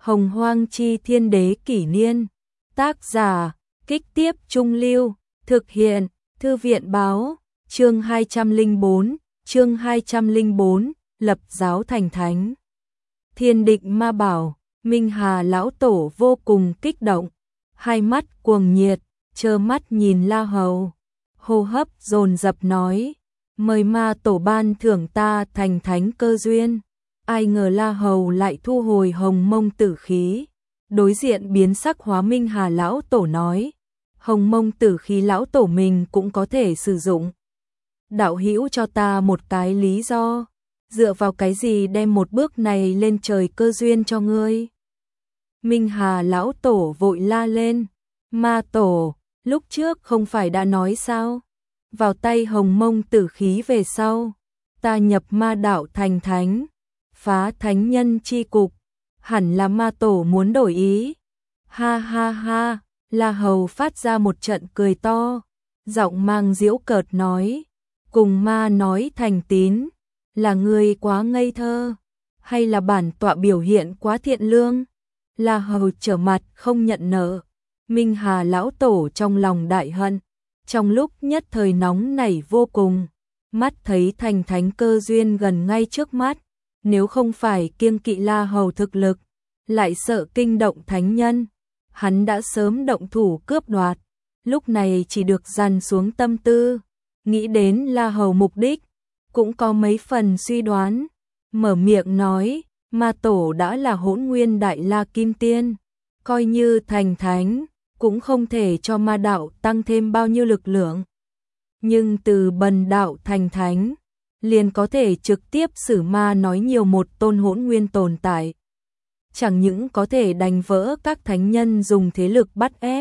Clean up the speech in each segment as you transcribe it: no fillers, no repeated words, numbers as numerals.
Hồng Hoang Chi Thiên Đế Kỷ Niên. Tác giả, Kích Tiếp Trung Lưu. Thực hiện, Thư viện Báo. Chương 204, lập giáo thành thánh. Thiên Định Ma Bảo, Minh Hà lão tổ vô cùng kích động, hai mắt cuồng nhiệt, trơ mắt nhìn La Hầu, hô hấp dồn dập nói: "Mời Ma tổ ban thưởng ta thành thánh cơ duyên." Ai ngờ La Hầu lại thu hồi Hồng Mông Tử khí, đối diện biến sắc hóa Minh Hà lão tổ nói: "Hồng Mông Tử khí lão tổ mình cũng có thể sử dụng. Đạo hữu cho ta một cái lý do, dựa vào cái gì đem một bước này lên trời cơ duyên cho ngươi?" Minh Hà lão tổ vội la lên: "Ma tổ, lúc trước không phải đã nói sao? Vào tay Hồng Mông Tử khí về sau, ta nhập ma đạo thành thánh, phá thánh nhân chi cục, hẳn là ma tổ muốn đổi ý." Ha ha ha, La Hầu phát ra một trận cười to, giọng mang giễu cợt nói: "Cùng ma nói thành tín, là ngươi quá ngây thơ, hay là bản tọa biểu hiện quá thiện lương?" La Hầu trở mặt không nhận nợ. Minh Hà lão tổ trong lòng đại hận, trong lúc nhất thời nóng nảy vô cùng, mắt thấy thành thánh cơ duyên gần ngay trước mắt, nếu không phải kiêng kỵ La Hầu thực lực, lại sợ kinh động thánh nhân, hắn đã sớm động thủ cướp đoạt. Lúc này chỉ được dằn xuống tâm tư, nghĩ đến La Hầu mục đích, cũng có mấy phần suy đoán, mở miệng nói: "Ma tổ đã là Hỗn Nguyên Đại La Kim Tiên, coi như thành thánh, cũng không thể cho ma đạo tăng thêm bao nhiêu lực lượng. Nhưng từ bần đạo thành thánh, liền có thể trực tiếp xử ma nói nhiều một tôn hỗn nguyên tồn tại. Chẳng những có thể đánh vỡ các thánh nhân dùng thế lực bắt ép,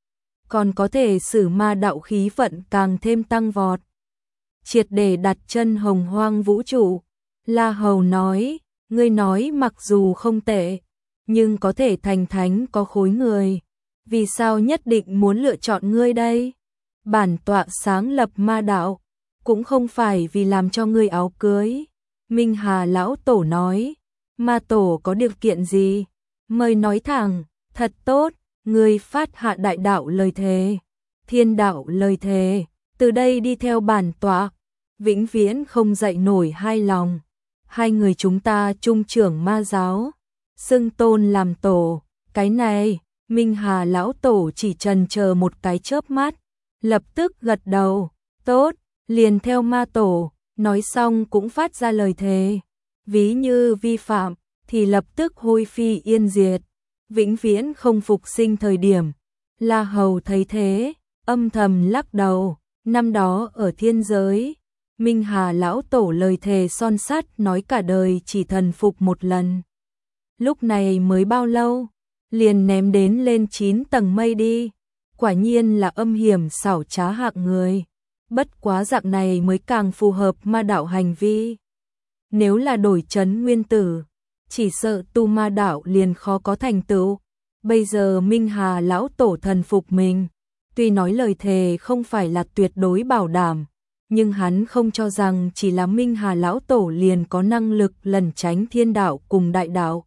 còn có thể xử ma đạo khí vận càng thêm tăng vọt, triệt để đặt chân hồng hoang vũ trụ." La Hầu nói: "Ngươi nói mặc dù không tệ, nhưng có thể thành thánh có khối người, vì sao nhất định muốn lựa chọn ngươi đây? Bản tọa sáng lập ma đạo, cũng không phải vì làm cho ngươi áo cưới." Minh Hà lão tổ nói: "Ma tổ có điều kiện gì? Mời nói thẳng." "Thật tốt, ngươi phát hạ đại đạo lời thề, thiên đạo lời thề, từ đây đi theo bản tọa, vĩnh viễn không dậy nổi hai lòng. Hai người chúng ta chung trưởng ma giáo, xưng tôn làm tổ." Cái này, Minh Hà lão tổ chỉ chần chờ một cái chớp mắt, lập tức gật đầu: "Tốt, liền theo ma tổ." Nói xong cũng phát ra lời thề, ví như vi phạm thì lập tức hôi phi yên diệt, vĩnh viễn không phục sinh thời điểm. La Hầu thấy thế, âm thầm lắc đầu. Năm đó ở thiên giới, Minh Hà lão tổ lời thề son sắt nói cả đời chỉ thần phục một lần. Lúc này mới bao lâu, liền ném đến lên 9 tầng mây đi. Quả nhiên là âm hiểm xảo trá hạng người. Bất quá dạng này mới càng phù hợp ma đạo hành vi. Nếu là đổi trấn nguyên tử, chỉ sợ tu ma đạo liền khó có thành tựu. Bây giờ Minh Hà lão tổ thần phục mình, tuy nói lời thề không phải là tuyệt đối bảo đảm, nhưng hắn không cho rằng chỉ là Minh Hà lão tổ liền có năng lực lẩn tránh thiên đạo cùng đại đạo.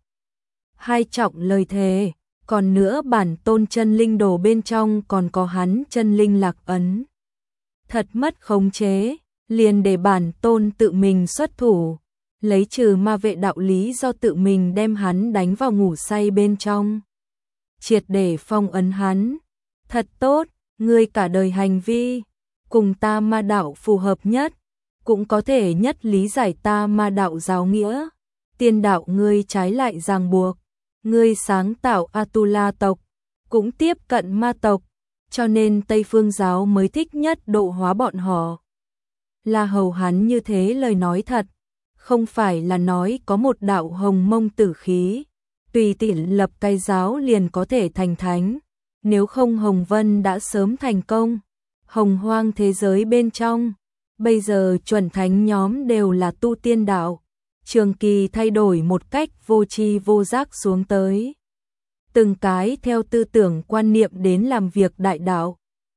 Hai trọng lời thề, còn nữa bản tôn chân linh đồ bên trong còn có hắn chân linh lạc ấn. Thật mất khống chế, liền để bản tôn tự mình xuất thủ, lấy trừ ma vệ đạo lý do tự mình đem hắn đánh vào ngủ say bên trong, triệt để phong ấn hắn. Thật tốt, ngươi cả đời hành vi cùng ta ma đạo phù hợp nhất, cũng có thể nhất lý giải ta ma đạo giáo nghĩa. Tiên đạo ngươi trái lại ràng buộc, ngươi sáng tạo Atula tộc, cũng tiếp cận ma tộc, cho nên Tây Phương giáo mới thích nhất độ hóa bọn họ." La Hầu hắn như thế lời nói thật, không phải là nói có một đạo Hồng Mông Tử khí, tùy tiện lập cái giáo liền có thể thành thánh. Nếu không Hồng Vân đã sớm thành công. Hồng hoang thế giới bên trong, bây giờ chuẩn thánh nhóm đều là tu tiên đạo, trường kỳ thay đổi một cách vô tri vô giác xuống tới. Từng cái theo tư tưởng quan niệm đến làm việc đại đạo,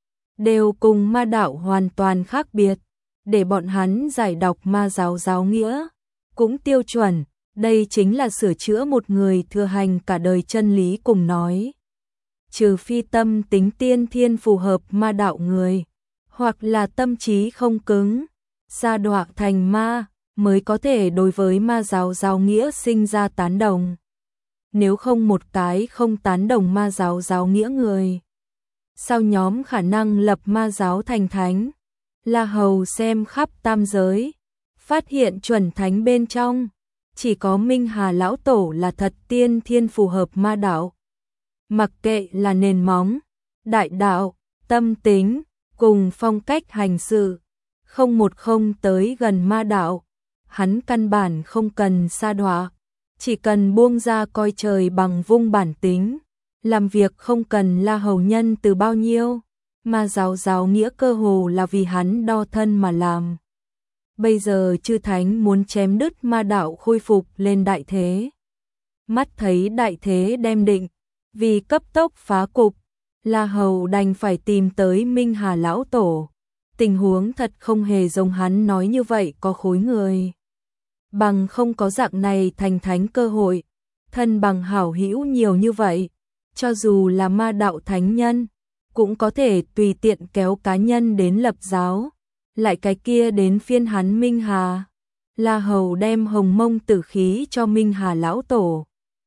đều cùng ma đạo hoàn toàn khác biệt, để bọn hắn giải đọc ma giáo giáo nghĩa, cũng tiêu chuẩn, Đây chính là sửa chữa một người thừa hành cả đời chân lý cùng nói. Trừ phi tâm tính tiên thiên phù hợp ma đạo người, hoặc là tâm trí không cứng, sa đọa thành ma, mới có thể đối với ma giáo giáo nghĩa sinh ra tán đồng. Nếu không một cái không tán đồng ma giáo giáo nghĩa người, sao nhóm khả năng lập ma giáo thành thánh? La Hầu xem khắp tam giới, phát hiện chuẩn thánh bên trong, chỉ có Minh Hà lão tổ là thật tiên thiên phù hợp ma đạo. Mặc kệ là nền móng, đại đạo, tâm tính, cùng phong cách hành sự, không một không tới gần ma đạo, hắn căn bản không cần sa đọa, chỉ cần buông ra coi trời bằng vung bản tính, làm việc không cần La Hầu nhân từ bao nhiêu, mà giáo nghĩa cơ hồ là vì hắn đo thân mà làm. Bây giờ chư thánh muốn chém đứt ma đạo khôi phục lên đại thế. Mắt thấy đại thế đem định, vì cấp tốc phá cục, La Hầu đành phải tìm tới Minh Hà lão tổ. Tình huống thật không hề giống hắn nói như vậy có khối người. Bằng không có dạng này thành thánh cơ hội, thân bằng hảo hữu nhiều như vậy, cho dù là ma đạo thánh nhân, cũng có thể tùy tiện kéo cá nhân đến lập giáo. Lại cái kia đến phiên hắn Minh Hà. La Hầu đem hồng mông tử khí cho Minh Hà lão tổ.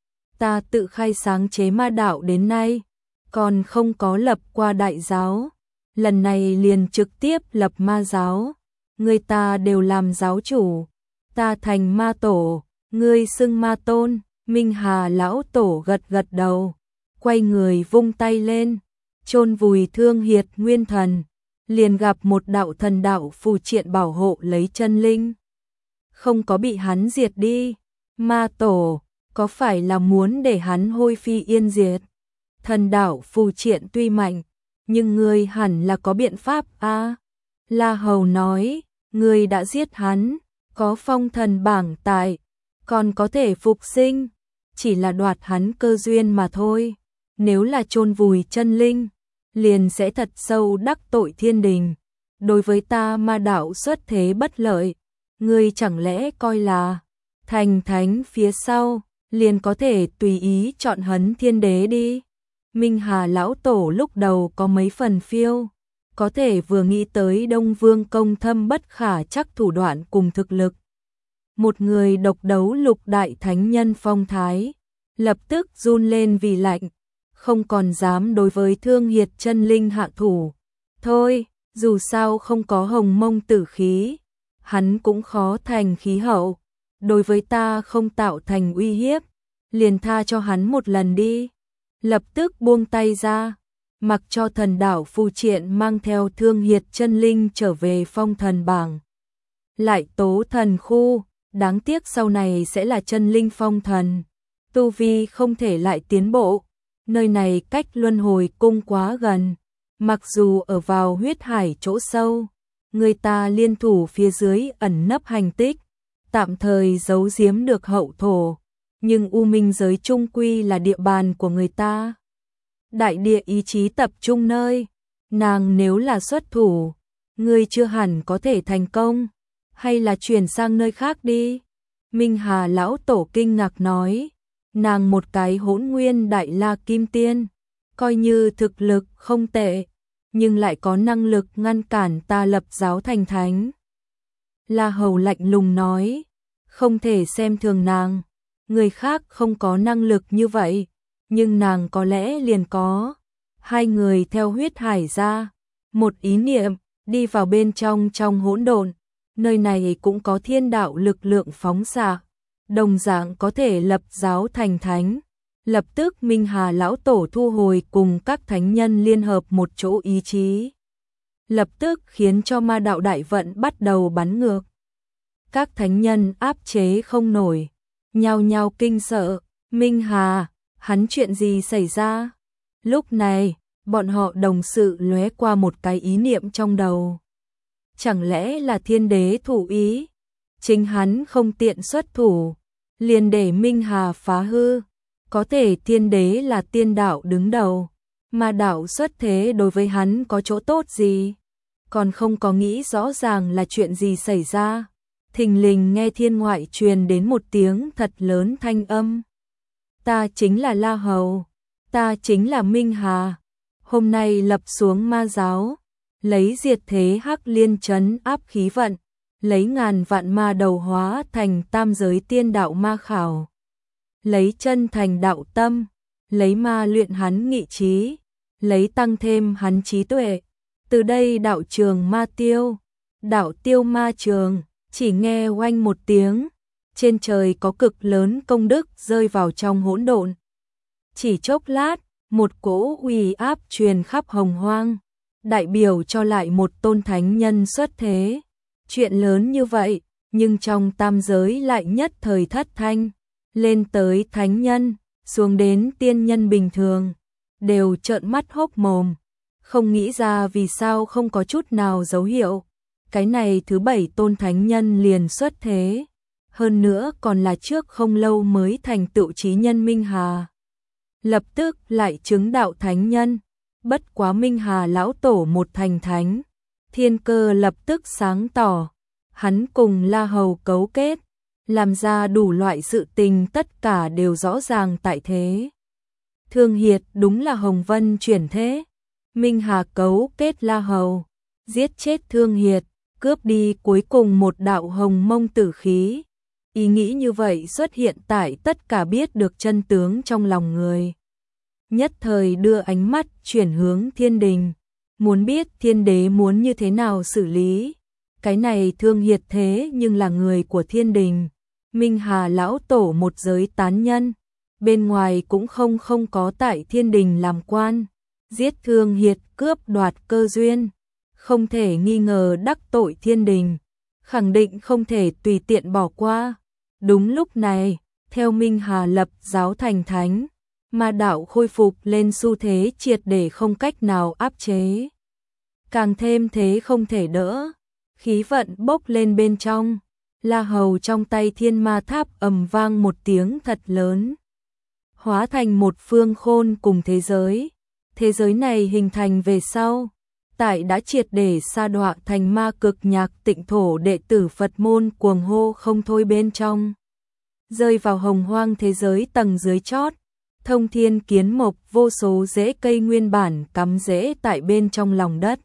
Ta tự khai sáng chế ma đạo đến nay, còn không có lập qua đại giáo. Lần này liền trực tiếp lập ma giáo. Người ta đều làm giáo chủ, ta thành ma tổ, ngươi xưng ma tôn. Minh Hà lão tổ gật gật đầu, quay người vung tay lên, chôn vùi Thương Hiệt nguyên thần. Liền gặp một đạo thần đạo phù triện bảo hộ lấy chân linh. Không có bị hắn diệt đi. Ma tổ, có phải là muốn để hắn hôi phi yên diệt? Thần đạo phù triện tuy mạnh, nhưng ngươi hẳn là có biện pháp a. La Hầu nói, ngươi đã giết hắn, có phong thần bảng tại, còn có thể phục sinh, chỉ là đoạt hắn cơ duyên mà thôi. Nếu là chôn vùi chân linh, liền sẽ thật sâu đắc tội thiên đình. Đối với ta ma đạo xuất thế bất lợi, ngươi chẳng lẽ coi là thành thánh phía sau, liền có thể tùy ý chọn hấn thiên đế đi. Minh Hà lão tổ lúc đầu có mấy phần phiêu, có thể vừa nghĩ tới Đông Vương công thâm bất khả chắc thủ đoạn cùng thực lực. Một người độc đấu lục đại thánh nhân phong thái, lập tức run lên vì lạnh, không còn dám đối với Thương Hiệt chân linh hạ thủ. Thôi, dù sao không có hồng mông tử khí, hắn cũng khó thành khí hậu. Đối với ta không tạo thành uy hiếp, liền tha cho hắn một lần đi. Lập tức buông tay ra, mặc cho thần đảo phù triện mang theo Thương Hiệt chân linh trở về phong thần bảng. Lại tố thần khu, đáng tiếc sau này sẽ là chân linh phong thần. Tu vi không thể lại tiến bộ. Nơi này cách luân hồi cung quá gần, mặc dù ở vào huyết hải chỗ sâu, người ta liên thủ phía dưới ẩn nấp hành tích, tạm thời giấu giếm được hậu thổ, nhưng U Minh giới trung quy là địa bàn của người ta. Đại địa ý chí tập trung nơi, nàng nếu là xuất thủ, ngươi chưa hẳn có thể thành công, hay là chuyển sang nơi khác đi. Minh Hà lão tổ kinh ngạc nói. Nàng một cái hỗn nguyên đại la kim tiên, coi như thực lực không tệ, nhưng lại có năng lực ngăn cản ta lập giáo thành thánh. La Hầu lạnh lùng nói, không thể xem thường nàng, người khác không có năng lực như vậy, nhưng nàng có lẽ liền có. Hai người theo huyết hải ra, một ý niệm, đi vào bên trong hỗn độn, nơi này cũng có thiên đạo lực lượng phóng xạ. Đồng dạng có thể lập giáo thành thánh. Lập tức Minh Hà lão tổ thu hồi cùng các thánh nhân liên hợp một chỗ ý chí. Lập tức khiến cho ma đạo đại vận bắt đầu bắn ngược. Các thánh nhân áp chế không nổi, nhao nhao kinh sợ. Minh Hà, hắn chuyện gì xảy ra? Lúc này, bọn họ đồng sự lóe qua một cái ý niệm trong đầu. Chẳng lẽ là thiên đế thủ ý? Chính hắn không tiện xuất thủ, liền để Minh Hà phá hư. Có thể thiên đế là tiên đạo đứng đầu, mà đạo xuất thế đối với hắn có chỗ tốt gì? Còn không có nghĩ rõ ràng là chuyện gì xảy ra. thình lình nghe thiên ngoại truyền đến một tiếng thật lớn thanh âm. Ta chính là La Hầu, ta chính là Minh Hà, hôm nay lập xuống ma giáo, lấy diệt thế Hắc Liên trấn áp khí vận, lấy ngàn vạn ma đầu hóa thành tam giới tiên đạo ma khảo, lấy chân thành đạo tâm, lấy ma luyện hắn nghị trí, lấy tăng thêm hắn trí tuệ. Từ đây đạo trường ma tiêu, đạo tiêu ma trường. Chỉ nghe oanh một tiếng, trên trời có cực lớn công đức rơi vào trong hỗn độn. Chỉ chốc lát, một cỗ uy áp truyền khắp hồng hoang, đại biểu cho lại một tôn thánh nhân xuất thế. Chuyện lớn như vậy, nhưng trong tam giới lại nhất thời thất thanh, lên tới thánh nhân, xuống đến tiên nhân bình thường, đều trợn mắt hốc mồm, không nghĩ ra vì sao không có chút nào dấu hiệu. Cái này thứ 7 tôn thánh nhân liền xuất thế, hơn nữa còn là trước không lâu mới thành tựu chí nhân Minh Hà. Lập tức lại chứng đạo thánh nhân, bất quá Minh Hà lão tổ một thành thánh, thiên cơ lập tức sáng tỏ, hắn cùng La Hầu cấu kết, làm ra đủ loại sự tình tất cả đều rõ ràng tại thế. Thương Hiệt đúng là Hồng Vân chuyển thế, Minh Hà cấu kết La Hầu, giết chết Thương Hiệt, cướp đi cuối cùng một đạo hồng mông tử khí. Ý nghĩ như vậy xuất hiện tại tất cả biết được chân tướng trong lòng người. Nhất thời đưa ánh mắt chuyển hướng thiên đình, muốn biết thiên đế muốn như thế nào xử lý. Cái này Thương Hiệt thế nhưng là người của thiên đình, Minh Hà lão tổ một giới tán nhân, bên ngoài cũng không có tại thiên đình làm quan, giết Thương Hiệt cướp đoạt cơ duyên, không thể nghi ngờ đắc tội thiên đình, khẳng định không thể tùy tiện bỏ qua. Đúng lúc này, theo Minh Hà lập giáo thành thánh, ma đạo khôi phục lên xu thế triệt để không cách nào áp chế. Càng thêm thế không thể đỡ, khí vận bốc lên bên trong, La Hầu trong tay thiên ma tháp ầm vang một tiếng thật lớn, hóa thành một phương khôn cùng thế giới. Thế giới này hình thành về sau, tại đã triệt để sa đọa thành ma cực nhạc tịnh thổ, đệ tử Phật môn cuồng hô không thôi bên trong. Rơi vào hồng hoang thế giới tầng dưới chót, thông thiên kiến mộc vô số rễ cây nguyên bản cắm rễ tại bên trong lòng đất.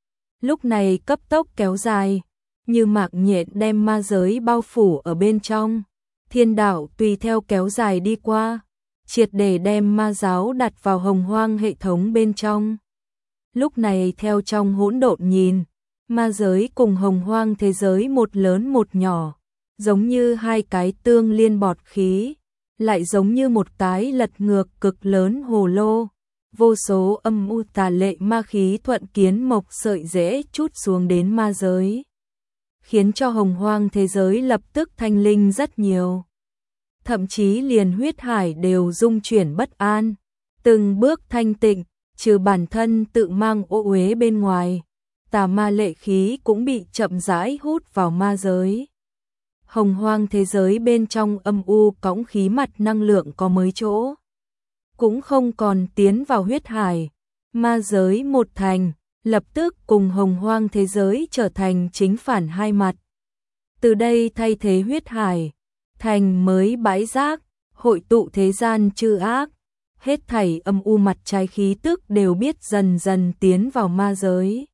Lúc này cấp tốc kéo dài, như mạc nhện đem ma giới bao phủ ở bên trong. Thiên đạo tùy theo kéo dài đi qua, triệt để đem ma giáo đặt vào hồng hoang hệ thống bên trong. Lúc này theo trong hỗn độn nhìn, ma giới cùng hồng hoang thế giới một lớn một nhỏ, giống như hai cái tương liên bọt khí, lại giống như một cái lật ngược cực lớn hồ lô. Vô số âm u tà lệ ma khí thuận kiến mộc sợi rễ chút xuống đến ma giới, khiến cho hồng hoang thế giới lập tức thanh linh rất nhiều. Thậm chí liền huyết hải đều rung chuyển bất an, từng bước thanh tịnh, trừ bản thân tự mang ô uế bên ngoài, tà ma lệ khí cũng bị chậm rãi hút vào ma giới. Hồng hoang thế giới bên trong âm u cõng khí mặt năng lượng có mấy chỗ, cũng không còn tiến vào huyết hải, ma giới một thành, lập tức cùng hồng hoang thế giới trở thành chính phản hai mặt. Từ đây thay thế huyết hải, thành mới bãi rác, hội tụ thế gian chư ác, hết thảy âm u mặt trái khí tức đều biết dần dần tiến vào ma giới.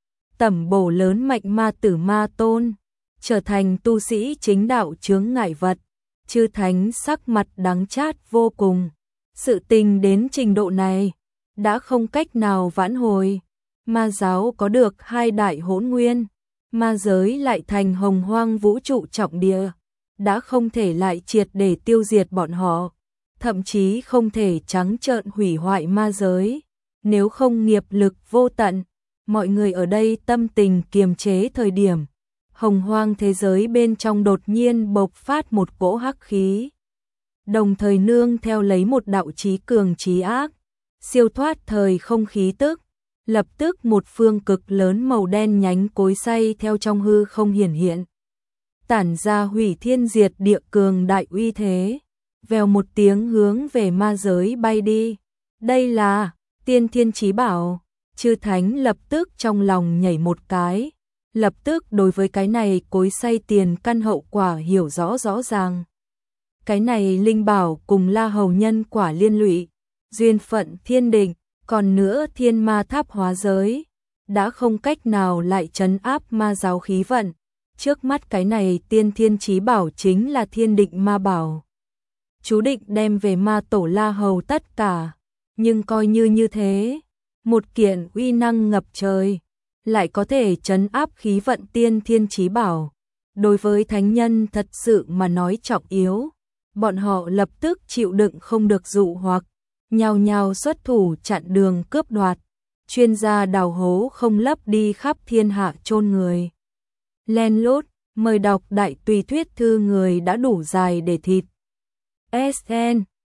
Tẩm bổ lớn mạnh ma tử ma tôn, trở thành tu sĩ chính đạo chướng ngại vật, chư thánh sắc mặt đắng chát vô cùng. Sự tình đến trình độ này, đã không cách nào vãn hồi. Ma giáo có được hai đại hỗn nguyên, ma giới lại thành hồng hoang vũ trụ trọng địa, đã không thể lại triệt để tiêu diệt bọn họ, thậm chí không thể trắng trợn hủy hoại ma giới, nếu không nghiệp lực vô tận. Mọi người ở đây tâm tình kiềm chế thời điểm, hồng hoang thế giới bên trong đột nhiên bộc phát một cỗ hắc khí, đồng thời nương theo lấy một đạo chí cường chí ác, siêu thoát thời không khí tức. Lập tức một phương cực lớn màu đen nhánh cối xay theo trong hư không hiển hiện, tản ra hủy thiên diệt địa cường đại uy thế, vèo một tiếng hướng về ma giới bay đi. Đây là tiên thiên chí bảo, chư thánh lập tức trong lòng nhảy một cái, lập tức đối với cái này cối xay tiền căn hậu quả hiểu rõ rõ ràng. Cái này linh bảo cùng La Hầu nhân quả liên lụy, duyên phận thiên định, còn nữa thiên ma tháp hóa giới, đã không cách nào lại trấn áp ma giáo khí vận. Trước mắt cái này tiên thiên chí bảo chính là thiên định ma bảo. Chú định đem về ma tổ La Hầu tất cả, nhưng coi như thế, một kiện uy năng ngập trời, lại có thể trấn áp khí vận tiên thiên chí bảo. Đối với thánh nhân thật sự mà nói trọng yếu, bọn họ lập tức chịu đựng không được dụ hoặc, nhao nhao xuất thủ chặn đường cướp đoạt, chuyên gia đào hố không lấp đi khắp thiên hạ chôn người. Len lút, mời đọc đại tùy thuyết thư người đã đủ dài để thịt. SN